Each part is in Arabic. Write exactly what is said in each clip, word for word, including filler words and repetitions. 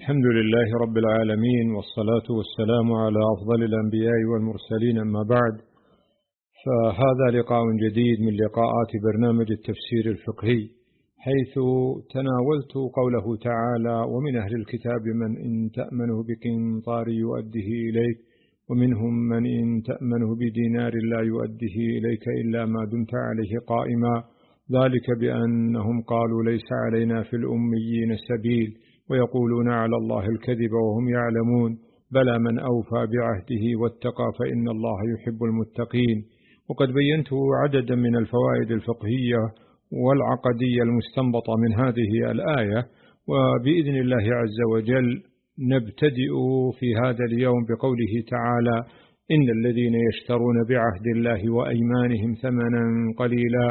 الحمد لله رب العالمين، والصلاة والسلام على أفضل الأنبياء والمرسلين، أما بعد، فهذا لقاء جديد من لقاءات برنامج التفسير الفقهي، حيث تناولت قوله تعالى: ومن أهل الكتاب من إن تأمنه بقنطار يؤده إليك ومنهم من إن تأمنه بدينار لا يؤده إليك إلا ما دمت عليه قائما، ذلك بأنهم قالوا ليس علينا في الأميين سبيل ويقولون على الله الكذب وهم يعلمون، بلى من أوفى بعهده واتقى فإن الله يحب المتقين. وقد بينت عددا من الفوائد الفقهية والعقدية المستنبطة من هذه الآية، وبإذن الله عز وجل نبتدئ في هذا اليوم بقوله تعالى: إن الذين يشترون بعهد الله وأيمانهم ثمنا قليلا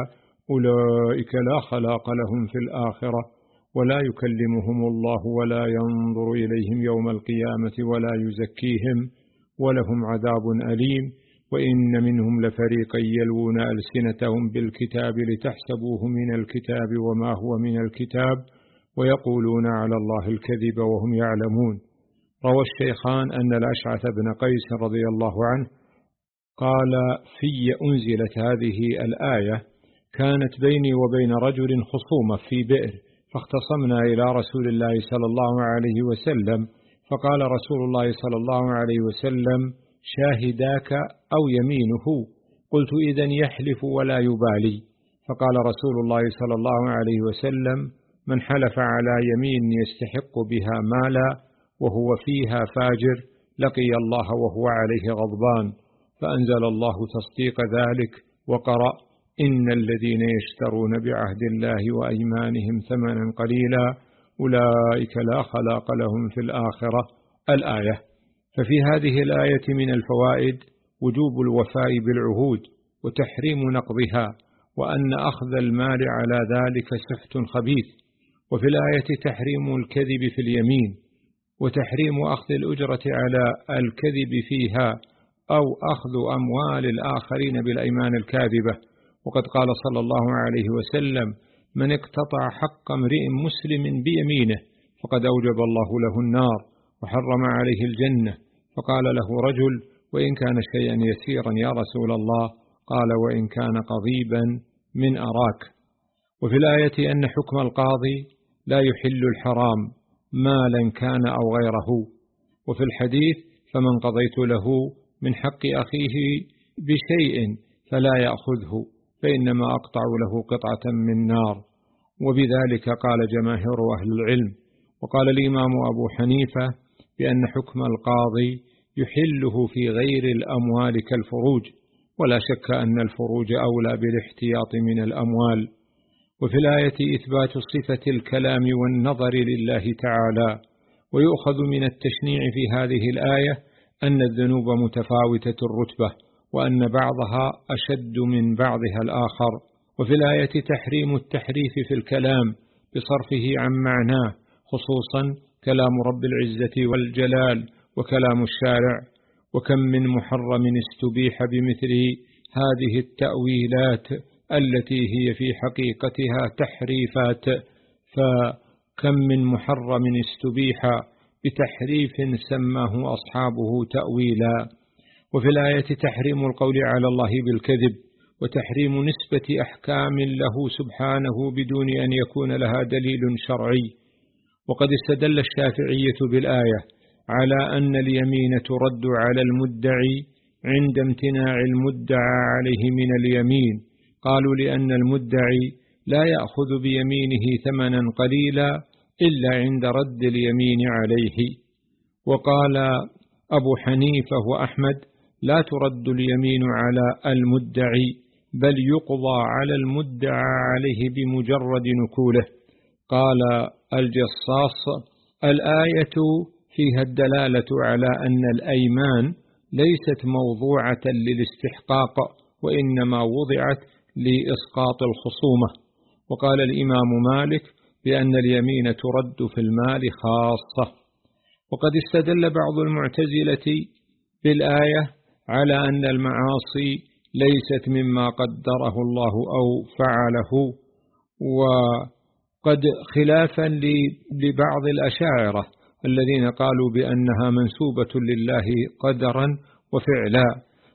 أولئك لا خلاق لهم في الآخرة ولا يكلمهم الله ولا ينظر إليهم يوم القيامة ولا يزكيهم ولهم عذاب أليم. وإن منهم لفريقا يلوون ألسنتهم بالكتاب لتحسبوه من الكتاب وما هو من الكتاب ويقولون على الله الكذب وهم يعلمون. روى الشيخان أن الأشعث بن قيس رضي الله عنه قال: في أنزلت هذه الآية، كانت بيني وبين رجل خصومة في بئر، فاختصمنا إلى رسول الله صلى الله عليه وسلم، فقال رسول الله صلى الله عليه وسلم: شاهداك أو يمينه؟ قلت: إذن يحلف ولا يبالي. فقال رسول الله صلى الله عليه وسلم: من حلف على يمين يستحق بها مالا وهو فيها فاجر لقي الله وهو عليه غضبان. فأنزل الله تصديق ذلك وقرأ: إن الذين يشترون بعهد الله وأيمانهم ثمنا قليلا أولئك لا خلاق لهم في الآخرة، الآية. ففي هذه الآية من الفوائد وجوب الوفاء بالعهود وتحريم نقضها، وأن أخذ المال على ذلك سفت خبيث. وفي الآية تحريم الكذب في اليمين، وتحريم أخذ الأجرة على الكذب فيها أو أخذ أموال الآخرين بالأيمان الكاذبة. وقد قال صلى الله عليه وسلم: من اقتطع حق امرئ مسلم بيمينه فقد أوجب الله له النار وحرم عليه الجنة. فقال له رجل: وإن كان شيئا يسيرا يا رسول الله؟ قال: وإن كان قضيبا من أراك. وفي الآية أن حكم القاضي لا يحل الحرام مالا كان أو غيره. وفي الحديث: فمن قضيت له من حق أخيه بشيء فلا يأخذه فإنما أقطع له قطعة من نار. وبذلك قال جماهير أهل العلم. وقال الإمام أبو حنيفة بأن حكم القاضي يحله في غير الأموال كالفروج، ولا شك أن الفروج أولى بالاحتياط من الأموال. وفي الآية إثبات صفة الكلام والنظر لله تعالى. ويؤخذ من التشنيع في هذه الآية أن الذنوب متفاوتة الرتبة، وأن بعضها أشد من بعضها الآخر. وفي الآية تحريم التحريف في الكلام بصرفه عن معناه، خصوصا كلام رب العزة والجلال وكلام الشارع. وكم من محرم استبيح بمثل هذه التأويلات التي هي في حقيقتها تحريفات، فكم من محرم استبيح بتحريف سماه أصحابه تأويلا. وفي الآية تحريم القول على الله بالكذب، وتحريم نسبة أحكام له سبحانه بدون أن يكون لها دليل شرعي. وقد استدل الشافعية بالآية على أن اليمين ترد على المدعي عند امتناع المدعى عليه من اليمين. قالوا: لأن المدعي لا يأخذ بيمينه ثمنا قليلا إلا عند رد اليمين عليه. وقال أبو حنيفة وأحمد: لا ترد اليمين على المدعي، بل يقضى على المدعى عليه بمجرد نكوله. قال الجصاص: الآية فيها الدلالة على أن الأيمان ليست موضوعة للاستحقاق، وإنما وضعت لإسقاط الخصومة. وقال الإمام مالك بأن اليمين ترد في المال خاصة. وقد استدل بعض المعتزلة بالآية على أن المعاصي ليست مما قدره الله أو فعله، وقد خلافا لبعض الأشاعرة الذين قالوا بأنها منسوبة لله قدرا وفعلا.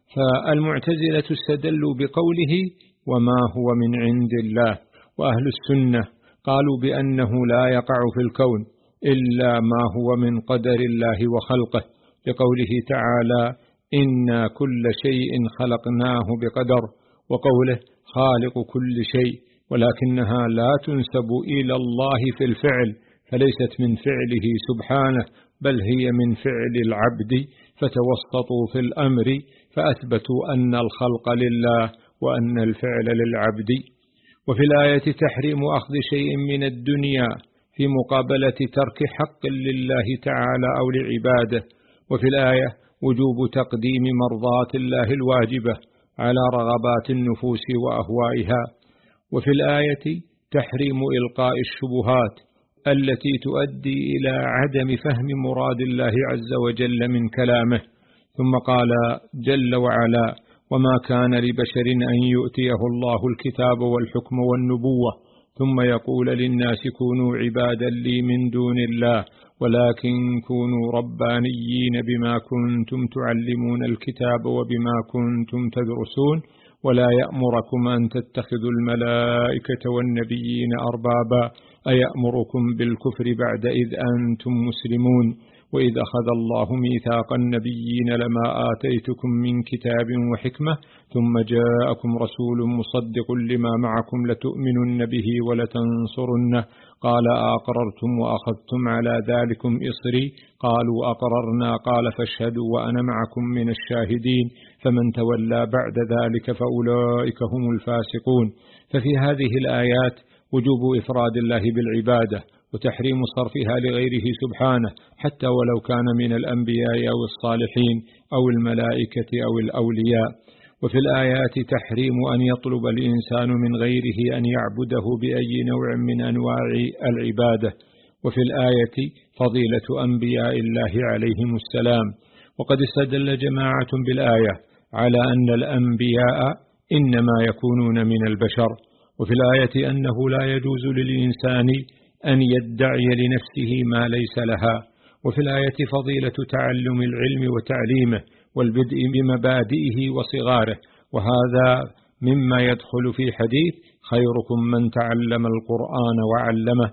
فالمعتزلة استدلوا بقوله وما هو من عند الله، وأهل السنة قالوا بأنه لا يقع في الكون إلا ما هو من قدر الله وخلقه، لقوله تعالى إنا كل شيء خلقناه بقدر، وقوله خالق كل شيء، ولكنها لا تنسب إلى الله في الفعل، فليست من فعله سبحانه بل هي من فعل العبد، فتوسطوا في الأمر فأثبتوا أن الخلق لله وأن الفعل للعبد. وفي الآية تحريم أخذ شيء من الدنيا في مقابلة ترك حق لله تعالى أو لعباده، وفي الآية وجوب تقديم مرضات الله الواجبة على رغبات النفوس وأهوائها، وفي الآية تحريم إلقاء الشبهات التي تؤدي إلى عدم فهم مراد الله عز وجل من كلامه. ثم قال جل وعلا وما كان لبشر أن يؤتيه الله الكتاب والحكم والنبوة ثم يقول للناس كونوا عبادا لي من دون الله ولكن كونوا ربانيين بما كنتم تعلمون الكتاب وبما كنتم تدرسون ولا يأمركم أن تتخذوا الملائكة والنبيين أربابا أيأمركم بالكفر بعد إذ أنتم مسلمون وإذ أخذ الله ميثاق النبيين لما آتيتكم من كتاب وحكمة ثم جاءكم رسول مصدق لما معكم لتؤمنن به ولتنصرنه قال أقررتم وأخذتم على ذلكم إصري قالوا أقررنا قال فاشهدوا وأنا معكم من الشاهدين فمن تولى بعد ذلك فأولئك هم الفاسقون. ففي هذه الآيات وجوب إفراد الله بالعبادة وتحريم صرفها لغيره سبحانه حتى ولو كان من الأنبياء أو الصالحين أو الملائكة أو الأولياء. وفي الآيات تحريم أن يطلب الإنسان من غيره أن يعبده بأي نوع من أنواع العبادة. وفي الآية فضيلة أنبياء الله عليهم السلام. وقد استدل جماعة بالآية على أن الأنبياء إنما يكونون من البشر، وفي الآية أنه لا يجوز للإنسان أن يدعي لنفسه ما ليس لها، وفي الآية فضيلة تعلم العلم وتعليمه والبدء بمبادئه وصغاره، وهذا مما يدخل في حديث خيركم من تعلم القرآن وعلمه،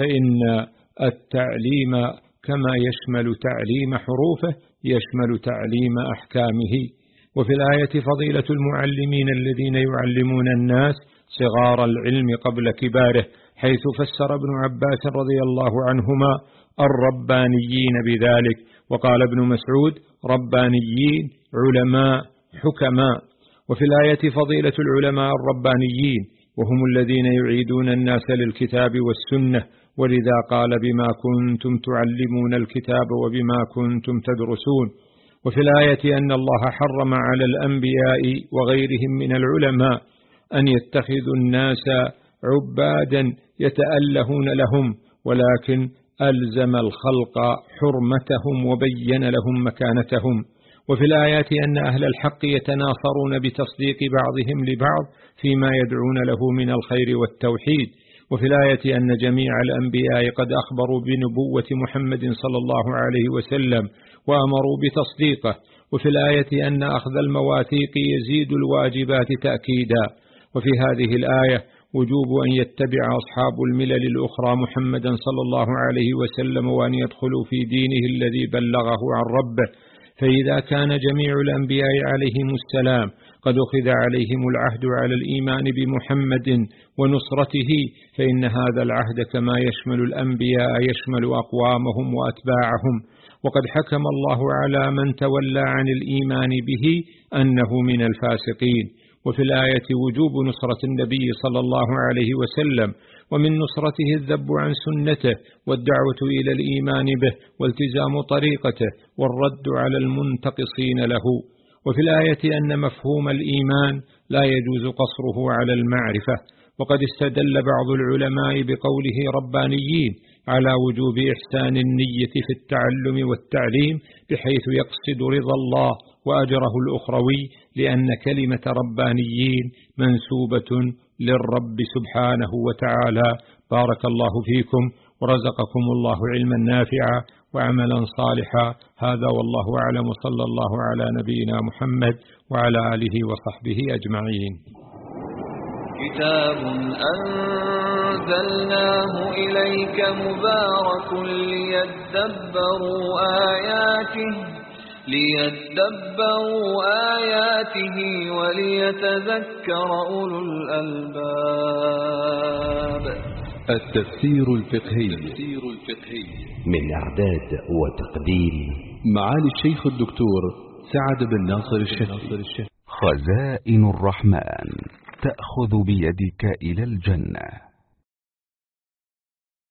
فإن التعليم كما يشمل تعليم حروفه يشمل تعليم أحكامه. وفي الآية فضيلة المعلمين الذين يعلمون الناس صغار العلم قبل كباره، حيث فسر ابن عباس رضي الله عنهما الربانيين بذلك، وقال ابن مسعود ربانيين علماء حكماء. وفي الآية فضيلة العلماء الربانيين وهم الذين يعيدون الناس للكتاب والسنة، ولذا قال بما كنتم تعلمون الكتاب وبما كنتم تدرسون. وفي الآية أن الله حرم على الأنبياء وغيرهم من العلماء أن يتخذوا الناس عبادا يتألهون لهم، ولكن ألزم الخلق حرمتهم وبين لهم مكانتهم. وفي الآيات أن أهل الحق يتناصرون بتصديق بعضهم لبعض فيما يدعون له من الخير والتوحيد. وفي الآية أن جميع الأنبياء قد أخبروا بنبوة محمد صلى الله عليه وسلم وأمروا بتصديقه. وفي الآية أن أخذ المواثيق يزيد الواجبات تأكيدا. وفي هذه الآية وجوب أن يتبع أصحاب الملل الأخرى محمدا صلى الله عليه وسلم وأن يدخلوا في دينه الذي بلغه عن ربه، فإذا كان جميع الأنبياء عليهم السلام قد أخذ عليهم العهد على الإيمان بمحمد ونصرته، فإن هذا العهد كما يشمل الأنبياء يشمل أقوامهم وأتباعهم. وقد حكم الله على من تولى عن الإيمان به أنه من الفاسقين. وفي الآية وجوب نصرة النبي صلى الله عليه وسلم، ومن نصرته الذب عن سنته والدعوة إلى الإيمان به والتزام طريقته والرد على المنتقصين له. وفي الآية أن مفهوم الإيمان لا يجوز قصره على المعرفة. وقد استدل بعض العلماء بقوله ربانيين على وجوب إحسان النية في التعلم والتعليم بحيث يقصد رضا الله وأجره الأخروي، لأن كلمة ربانيين منسوبة للرب سبحانه وتعالى. بارك الله فيكم ورزقكم الله علما نافعا وعملا صالحا. هذا والله أعلم، وصلى الله على نبينا محمد وعلى آله وصحبه أجمعين. كتاب أنزلناه إليك مبارك ليدبروا آياته ليدبروا آياته وليتذكر أولو الألباب. التفسير الفقهي من إعداد وتقديم معالي الشيخ الدكتور سعد بن ناصر الشهري. خزائن الرحمن تأخذ بيدك إلى الجنة.